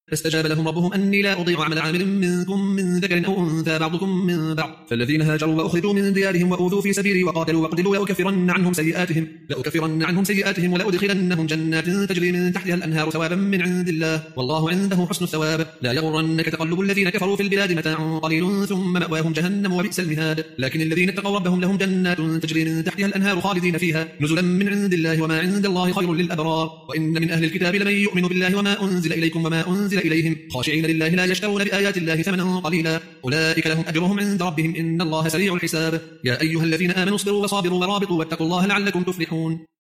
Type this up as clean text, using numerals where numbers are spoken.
فاستجاب لهم ربهم أني لا أضيع عمل عامل منكم من ذكر أو أنثى بعضكم من بعض. فالذين هاجروا وأخرجوا من ديارهم وأوذوا في سبيلي وقاتلوا وقتلوا لأكفرن عنهم سيئاتهم ولأدخلنهم جنات تجري من تحتها الأنهار ثوابا من عند الله والله عنده حسن الثواب. لا يغرنك تقلب الذين كفروا في البلاد متاع قليل ثم مأواهم جهنم وبئس المهاد. لكن الذين اتقوا ربهم لهم جنات تجري من تحتها الأنهار خالدين فيها نزلا من عند الله وما عند الله خير للأبرار. وإن من أهل الكتاب لمن يؤمن بالله وما أنزل إليكم وما أنزل إليهم خاشعين لله لا يشترون بآيات الله ثمنا قليلا أولئك لهم أجرهم عند ربهم إن الله سريع الحساب. يا أيها الذين آمنوا اصبروا وصابروا ورابطوا واتقوا الله لعلكم تفلحون.